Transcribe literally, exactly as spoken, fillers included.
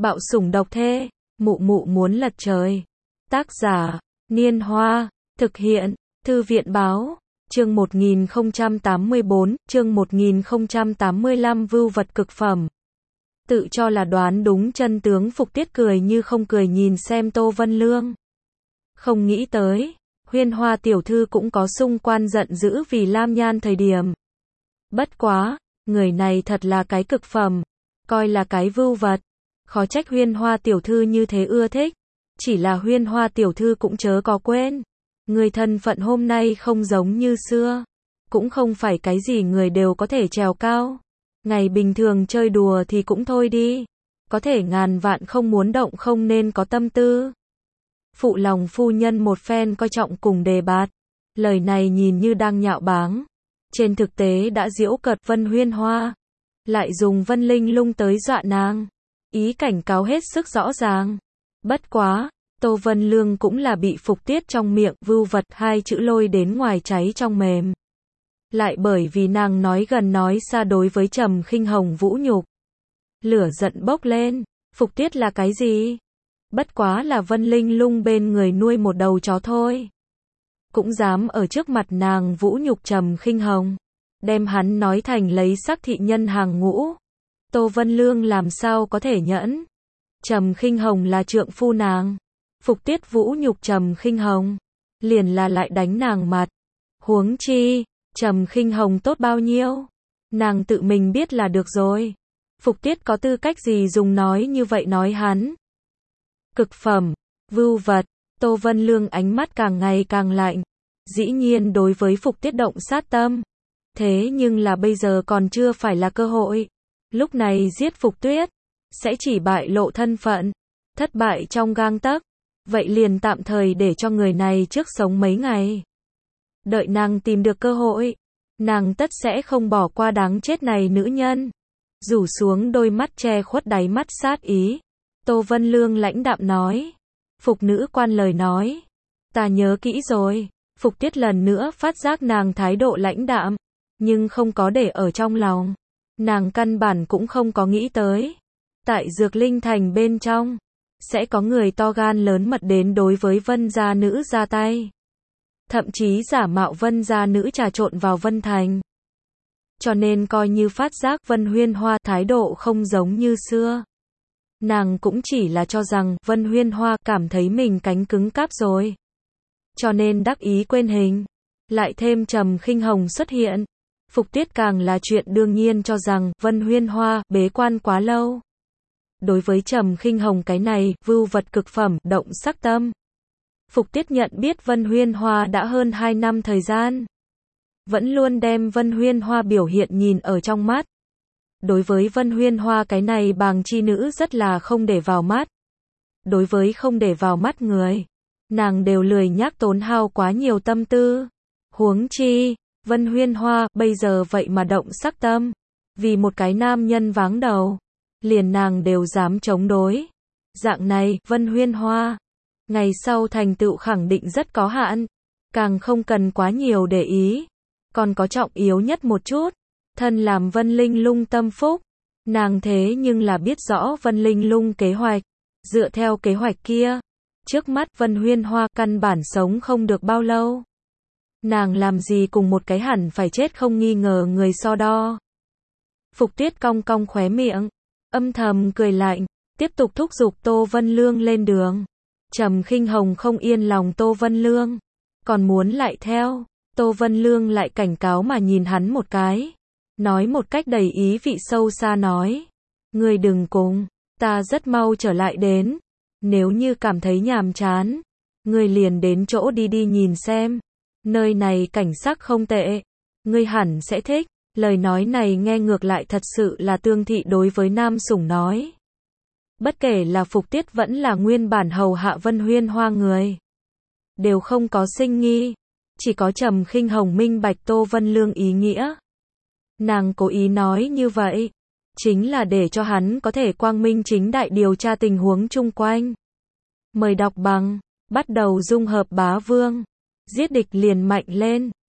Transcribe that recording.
Bạo sủng độc thê, mụ mụ muốn lật trời. Tác giả, Niên Hoa, thực hiện, Thư viện báo, chương một nghìn không trăm tám mươi bốn, chương một nghìn không trăm tám mươi lăm vưu vật cực phẩm. Tự cho là đoán đúng chân tướng, Phục Tiết cười như không cười nhìn xem Tô Vân Lương. Không nghĩ tới, Huyên Hoa tiểu thư cũng có xung quan giận dữ vì Lam Nhan thời điểm. Bất quá, người này thật là cái cực phẩm, coi là cái vưu vật. Khó trách Huyên Hoa tiểu thư như thế ưa thích. Chỉ là Huyên Hoa tiểu thư cũng chớ có quên, người thân phận hôm nay không giống như xưa, cũng không phải cái gì người đều có thể trèo cao. Ngày bình thường chơi đùa thì cũng thôi đi, có thể ngàn vạn không muốn động không nên có tâm tư. Phụ lòng phu nhân một phen coi trọng cùng đề bạt, lời này nhìn như đang nhạo báng, trên thực tế đã giễu cợt Vân Huyên Hoa, lại dùng Vân Linh Lung tới dọa nàng, ý cảnh cáo hết sức rõ ràng. Bất quá, Tô Vân Lương cũng là bị Phục Tiết trong miệng vưu vật hai chữ lôi đến ngoài cháy trong mềm. Lại bởi vì nàng nói gần nói xa đối với Trầm Khinh Hồng vũ nhục, lửa giận bốc lên. Phục Tiết là cái gì? Bất quá là Vân Linh Lung bên người nuôi một đầu chó thôi, cũng dám ở trước mặt nàng vũ nhục Trầm Khinh Hồng, đem hắn nói thành lấy sắc thị nhân hàng ngũ. Tô Vân Lương làm sao có thể nhẫn? Trầm Khinh Hồng là trượng phu nàng, Phục Tiết vũ nhục Trầm Khinh Hồng, liền là lại đánh nàng mặt. Huống chi, Trầm Khinh Hồng tốt bao nhiêu, nàng tự mình biết là được rồi. Phục Tiết có tư cách gì dùng nói như vậy nói hắn? Cực phẩm, vưu vật. Tô Vân Lương ánh mắt càng ngày càng lạnh, dĩ nhiên đối với Phục Tiết động sát tâm. Thế nhưng là bây giờ còn chưa phải là cơ hội. Lúc này giết Phục Tiết sẽ chỉ bại lộ thân phận, thất bại trong gang tấc. Vậy liền tạm thời để cho người này trước sống mấy ngày. Đợi nàng tìm được cơ hội, nàng tất sẽ không bỏ qua đáng chết này nữ nhân. Rủ xuống đôi mắt che khuất đáy mắt sát ý, Tô Vân Lương lãnh đạm nói. Phục nữ quan lời nói, ta nhớ kỹ rồi. Phục Tiết lần nữa phát giác nàng thái độ lãnh đạm, nhưng không có để ở trong lòng. Nàng căn bản cũng không có nghĩ tới, tại Dược Linh Thành bên trong, sẽ có người to gan lớn mật đến đối với Vân gia nữ ra tay. Thậm chí giả mạo Vân gia nữ trà trộn vào Vân Thành. Cho nên coi như phát giác Vân Huyên Hoa thái độ không giống như xưa. Nàng cũng chỉ là cho rằng Vân Huyên Hoa cảm thấy mình cánh cứng cáp rồi, cho nên đắc ý quên hình. Lại thêm Trầm Khinh Hồng xuất hiện, Phục Tiết càng là chuyện đương nhiên cho rằng Vân Huyên Hoa bế quan quá lâu. Đối với Trầm Khinh Hồng cái này vưu vật cực phẩm động sắc tâm. Phục Tiết nhận biết Vân Huyên Hoa đã hơn hai năm thời gian, vẫn luôn đem Vân Huyên Hoa biểu hiện nhìn ở trong mắt. Đối với Vân Huyên Hoa cái này bàng chi nữ rất là không để vào mắt. Đối với không để vào mắt người, nàng đều lười nhác tốn hao quá nhiều tâm tư. Huống chi, Vân Huyên Hoa bây giờ vậy mà động sắc tâm, vì một cái nam nhân váng đầu, liền nàng đều dám chống đối. Dạng này, Vân Huyên Hoa, ngày sau thành tựu khẳng định rất có hạn, càng không cần quá nhiều để ý. Còn có trọng yếu nhất một chút, thân làm Vân Linh Lung tâm phúc, nàng thế nhưng là biết rõ Vân Linh Lung kế hoạch. Dựa theo kế hoạch kia, trước mắt Vân Huyên Hoa căn bản sống không được bao lâu. Nàng làm gì cùng một cái hẳn phải chết không nghi ngờ người so đo. Phục Tiết cong cong khóe miệng, âm thầm cười lạnh, tiếp tục thúc giục Tô Vân Lương lên đường. Trầm Khinh Hồng không yên lòng Tô Vân Lương, còn muốn lại theo. Tô Vân Lương lại cảnh cáo mà nhìn hắn một cái, nói một cách đầy ý vị sâu xa nói. Ngươi đừng cùng, ta rất mau trở lại đến. Nếu như cảm thấy nhàm chán, ngươi liền đến chỗ đi đi nhìn xem. Nơi này cảnh sắc không tệ, ngươi hẳn sẽ thích. Lời nói này nghe ngược lại thật sự là tương thị đối với nam sủng nói. Bất kể là Phục Tiết vẫn là nguyên bản hầu hạ Vân Huyên Hoa người, đều không có sinh nghi. Chỉ có Trầm Khinh Hồng minh bạch Tô Vân Lương ý nghĩa. Nàng cố ý nói như vậy, chính là để cho hắn có thể quang minh chính đại điều tra tình huống chung quanh. Mời đọc bằng, bắt đầu dung hợp bá vương, giết địch liền mạnh lên.